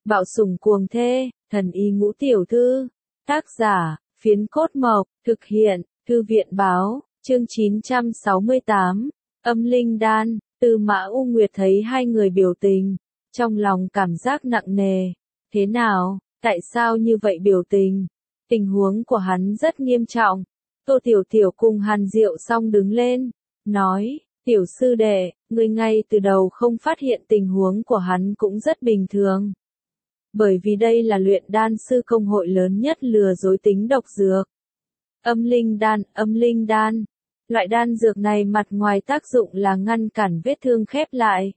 Bạo sủng cuồng thê, thần y ngũ tiểu thư. Tác giả, Phiến Cốt Mộc, thực hiện, Thư viện báo, chương 968, âm linh đan. Tư Mã U Nguyệt thấy hai người biểu tình, trong lòng cảm giác nặng nề. Thế nào, tại sao như vậy biểu tình? Tình huống của hắn rất nghiêm trọng. Tô Tiểu Tiểu cùng Hàn Diệu Song đứng lên, nói, tiểu sư đệ, ngươi ngay từ đầu không phát hiện tình huống của hắn cũng rất bình thường. Bởi vì đây là luyện đan sư công hội lớn nhất lừa dối tính độc dược. Âm linh đan. Loại đan dược này mặt ngoài tác dụng là ngăn cản vết thương khép lại.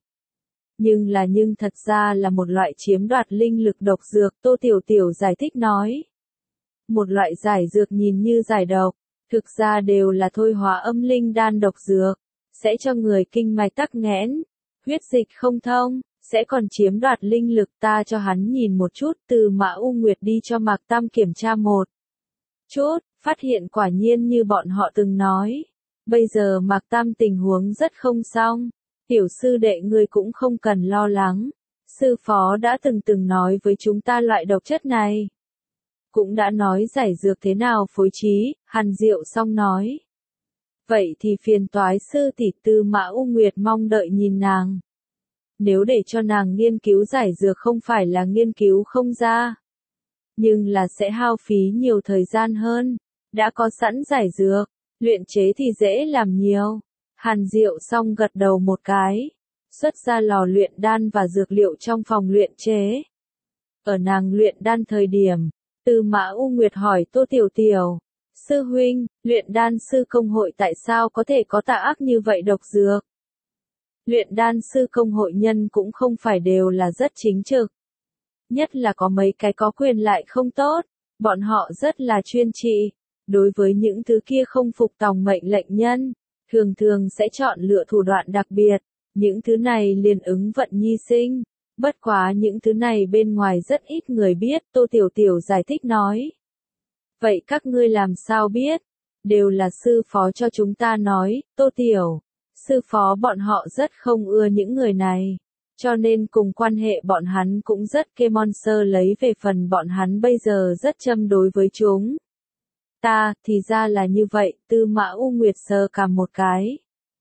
Nhưng thật ra là một loại chiếm đoạt linh lực độc dược, Tô Tiểu Tiểu giải thích nói. Một loại giải dược nhìn như giải độc, thực ra đều là thôi hóa âm linh đan độc dược, sẽ cho người kinh mạch tắc nghẽn, huyết dịch không thông, sẽ còn chiếm đoạt linh lực. Ta cho hắn nhìn một chút. Từ Mã U Nguyệt đi cho Mạc Tam kiểm tra một chút, phát hiện quả nhiên như bọn họ từng nói. Bây giờ Mạc Tam tình huống rất không xong, tiểu sư đệ ngươi cũng không cần lo lắng. Sư phó đã từng nói với chúng ta loại độc chất này. Cũng đã nói giải dược thế nào phối trí, Hàn Diệu Song nói. Vậy thì phiền toái sư tỷ. Tư Mã U Nguyệt mong đợi nhìn nàng. Nếu để cho nàng nghiên cứu giải dược không phải là nghiên cứu không ra, nhưng là sẽ hao phí nhiều thời gian hơn. Đã có sẵn giải dược, luyện chế thì dễ làm nhiều. Hàn Diệu Song gật đầu một cái, xuất ra lò luyện đan và dược liệu trong phòng luyện chế. Ở nàng luyện đan thời điểm, Tư Mã U Nguyệt hỏi Tô Tiểu Tiểu, sư huynh, luyện đan sư công hội tại sao có thể có tà ác như vậy độc dược? Luyện đan sư công hội nhân cũng không phải đều là rất chính trực. Nhất là có mấy cái có quyền lại không tốt, bọn họ rất là chuyên trị. Đối với những thứ kia không phục tòng mệnh lệnh nhân, thường sẽ chọn lựa thủ đoạn đặc biệt. Những thứ này liền ứng vận nhi sinh. Bất quá những thứ này bên ngoài rất ít người biết. Tô Tiểu Tiểu giải thích nói. Vậy các ngươi làm sao biết? Đều là sư phó cho chúng ta nói. Tô Tiểu, sư phó bọn họ rất không ưa những người này, cho nên cùng quan hệ bọn hắn cũng rất kê monster lấy về phần bọn hắn bây giờ rất châm đối với chúng. Ta, thì ra là như vậy. Tư Mã U Nguyệt sờ cằm một cái.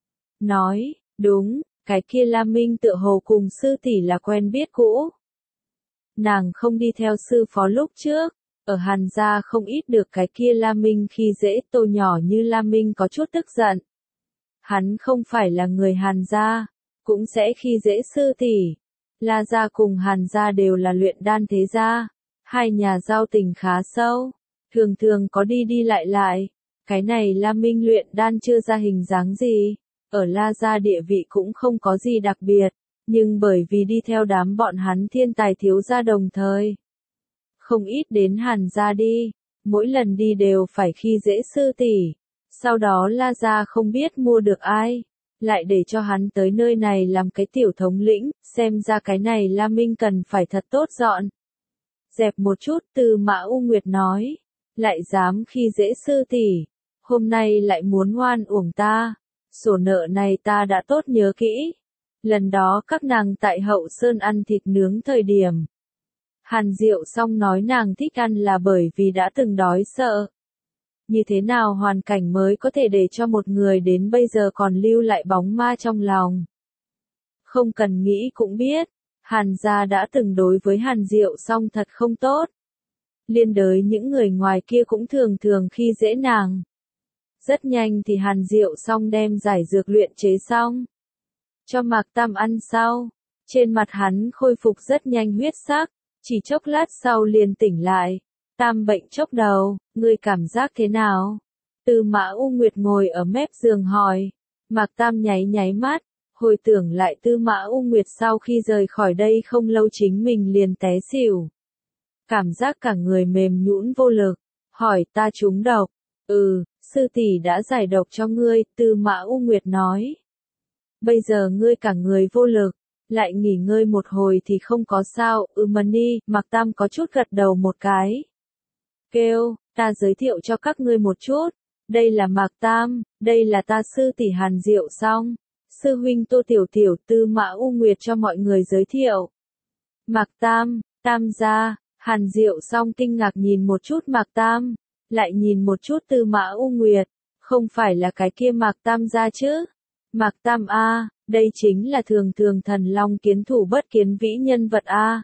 Nói, đúng, cái kia La Minh tựa hồ cùng sư tỷ là quen biết cũ. Nàng không đi theo sư phó lúc trước, ở Hàn gia không ít được cái kia La Minh khi dễ. Tô nhỏ như La Minh có chút tức giận. Hắn không phải là người Hàn gia, cũng sẽ khi dễ sư tỷ. La gia cùng Hàn gia đều là luyện đan thế gia, hai nhà giao tình khá sâu, thường có đi lại. Cái này La Minh luyện đan chưa ra hình dáng gì, ở La gia địa vị cũng không có gì đặc biệt, nhưng bởi vì đi theo đám bọn hắn thiên tài thiếu gia đồng thời, không ít đến Hàn gia đi, mỗi lần đi đều phải khi dễ sư tỷ. Sau đó La gia không biết mua được ai, lại để cho hắn tới nơi này làm cái tiểu thống lĩnh. Xem ra cái này La Minh cần phải thật tốt dọn dẹp một chút. Tư Mã U Nguyệt nói, lại dám khi dễ sư tỷ, hôm nay lại muốn oan uổng ta. Sổ nợ này ta đã tốt nhớ kỹ. Lần đó các nàng tại Hậu Sơn ăn thịt nướng thời điểm, Hàn Diệu Song nói nàng thích ăn là bởi vì đã từng đói sợ. Như thế nào hoàn cảnh mới có thể để cho một người đến bây giờ còn lưu lại bóng ma trong lòng? Không cần nghĩ cũng biết, Hàn gia đã từng đối với Hàn Diệu Song thật không tốt. Liên đới những người ngoài kia cũng thường khi dễ nàng. Rất nhanh thì Hàn Diệu Song đem giải dược luyện chế xong, cho Mạc Tam ăn sau. Trên mặt hắn khôi phục rất nhanh huyết sắc, chỉ chốc lát sau liền tỉnh lại. Tam bệnh chốc đầu, ngươi cảm giác thế nào? Tư Mã U Nguyệt ngồi ở mép giường hỏi. Mạc Tam nháy mắt, hồi tưởng lại Tư Mã U Nguyệt sau khi rời khỏi đây không lâu chính mình liền té xỉu. Cảm giác cả người mềm nhũn vô lực, hỏi ta trúng độc. Sư tỷ đã giải độc cho ngươi. Tư Mã U Nguyệt nói. Bây giờ ngươi cả người vô lực, lại nghỉ ngơi một hồi thì không có sao. Mani, Mạc Tam có chút gật đầu một cái. Kêu, ta giới thiệu cho các ngươi một chút. Đây là Mạc Tam, đây là ta sư tỷ Hàn Diệu Song, sư huynh Tô Tiểu Tiểu. Tư Mã U Nguyệt cho mọi người giới thiệu. Mạc Tam, Tam gia, Hàn Diệu Song kinh ngạc nhìn một chút Mạc Tam, lại nhìn một chút Tư Mã U Nguyệt, không phải là cái kia Mạc Tam gia chứ? Mạc Tam a, đây chính là thường thường thần long kiến thủ bất kiến vĩ nhân vật a.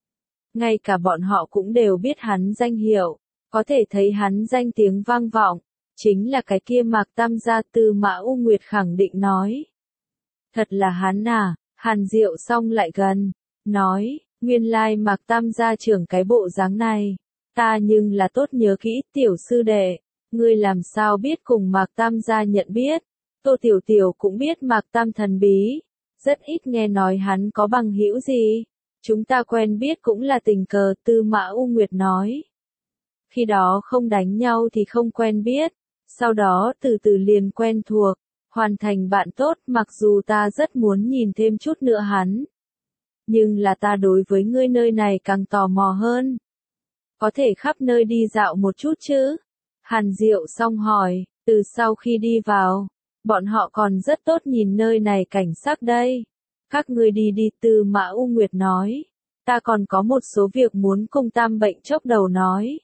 Ngay cả bọn họ cũng đều biết hắn danh hiệu, có thể thấy hắn danh tiếng vang vọng, chính là cái kia Mạc Tam gia. Tư Mã U Nguyệt khẳng định nói. Thật là hắn à, Hàn Diệu Song lại gần, nói, nguyên lai Mạc Tam gia trưởng cái bộ dáng này, ta nhưng là tốt nhớ kỹ. Tiểu sư đệ, ngươi làm sao biết cùng Mạc Tam gia nhận biết? Tô Tiểu Tiểu cũng biết Mạc Tam thần bí, rất ít nghe nói hắn có bằng hữu gì. Chúng ta quen biết cũng là tình cờ. Tư Mã U Nguyệt nói. Khi đó không đánh nhau thì không quen biết, sau đó từ từ liền quen thuộc, hoàn thành bạn tốt. Mặc dù ta rất muốn nhìn thêm chút nữa hắn, nhưng là ta đối với ngươi nơi này càng tò mò hơn. Có thể khắp nơi đi dạo một chút chứ? Hàn Diệu Song hỏi. Từ sau khi đi vào, bọn họ còn rất tốt nhìn nơi này cảnh sắc đây. Các ngươi đi đi. Tư Mã U Nguyệt nói. Ta còn có một số việc muốn cùng Tam bệnh chốc đầu nói.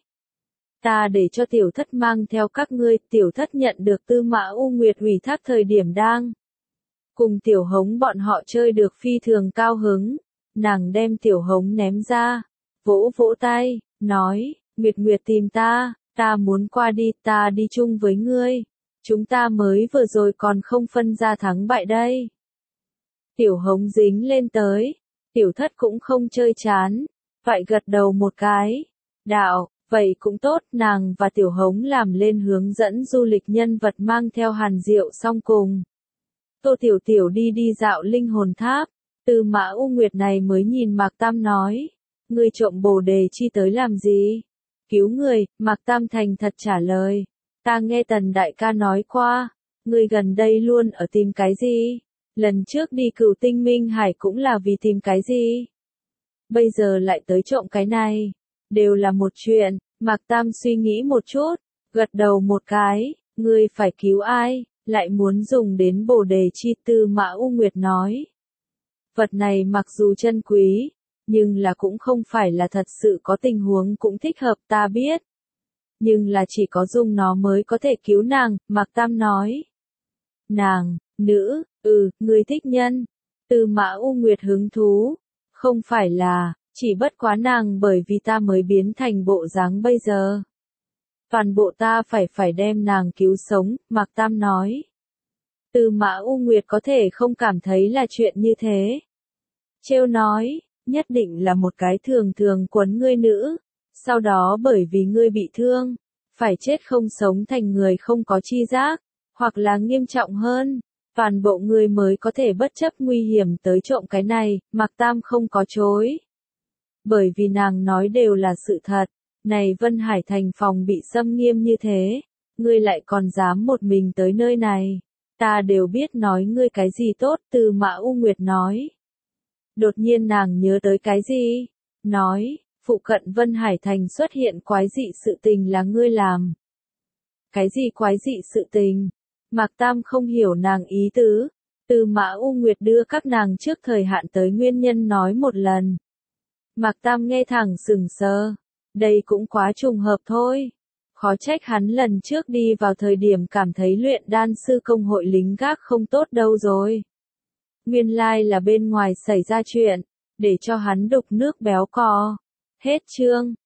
Ta để cho tiểu thất mang theo các ngươi. Tiểu thất nhận được Tư Mã U Nguyệt ủy thác thời điểm đang cùng Tiểu Hống bọn họ chơi được phi thường cao hứng. Nàng đem Tiểu Hống ném ra, vỗ vỗ tay, nói, Nguyệt Nguyệt tìm ta, ta muốn qua đi, ta đi chung với ngươi. Chúng ta mới vừa rồi còn không phân ra thắng bại đây. Tiểu Hống dính lên tới, tiểu thất cũng không chơi chán, vậy gật đầu một cái. Đạo, vậy cũng tốt. Nàng và Tiểu Hống làm lên hướng dẫn du lịch nhân vật, mang theo Hàn Diệu Song cùng Tô Tiểu Tiểu đi đi dạo linh hồn tháp. Tư Mã U Nguyệt này mới nhìn Mạc Tam nói, ngươi trộm Bồ Đề chi tới làm gì? Cứu người. Mạc Tam thành thật trả lời, ta nghe Tần đại ca nói qua, ngươi gần đây luôn ở tìm cái gì? Lần trước đi Cửu Tinh Minh Hải cũng là vì tìm cái gì? Bây giờ lại tới trộm cái này, đều là một chuyện. Mạc Tam suy nghĩ một chút, gật đầu một cái, ngươi phải cứu ai, lại muốn dùng đến Bồ Đề chi? Tư Mã U Nguyệt nói, vật này mặc dù chân quý, nhưng là cũng không phải là thật sự có tình huống cũng thích hợp. Ta biết, nhưng là chỉ có dùng nó mới có thể cứu nàng. Mạc Tam nói. Nàng, nữ, ngươi thích nhân. Tư Mã U Nguyệt hứng thú. Không phải là, chỉ bất quá nàng bởi vì ta mới biến thành bộ dáng bây giờ. Toàn bộ ta phải đem nàng cứu sống. Mạc Tam nói. Tư Mã U Nguyệt có thể không cảm thấy là chuyện như thế. Trêu nói, nhất định là một cái thường thường quấn ngươi nữ, sau đó bởi vì ngươi bị thương, phải chết không sống thành người không có chi giác, hoặc là nghiêm trọng hơn, toàn bộ ngươi mới có thể bất chấp nguy hiểm tới trộm cái này. Mạc Tam không có chối, bởi vì nàng nói đều là sự thật. Này Vân Hải thành phòng bị xâm nghiêm như thế, ngươi lại còn dám một mình tới nơi này, ta đều biết nói ngươi cái gì tốt. Tư Mã U Nguyệt nói. Đột nhiên nàng nhớ tới cái gì, nói, phụ cận Vân Hải thành xuất hiện quái dị sự tình là ngươi làm. Cái gì quái dị sự tình? Mạc Tam không hiểu nàng ý tứ. Tư Mã U Nguyệt đưa các nàng trước thời hạn tới nguyên nhân nói một lần. Mạc Tam nghe thẳng sừng sờ, đây cũng quá trùng hợp thôi. Khó trách hắn lần trước đi vào thời điểm cảm thấy luyện đan sư công hội lính gác không tốt đâu rồi. Nguyên lai là bên ngoài xảy ra chuyện, để cho hắn đục nước béo cò. Hết chương.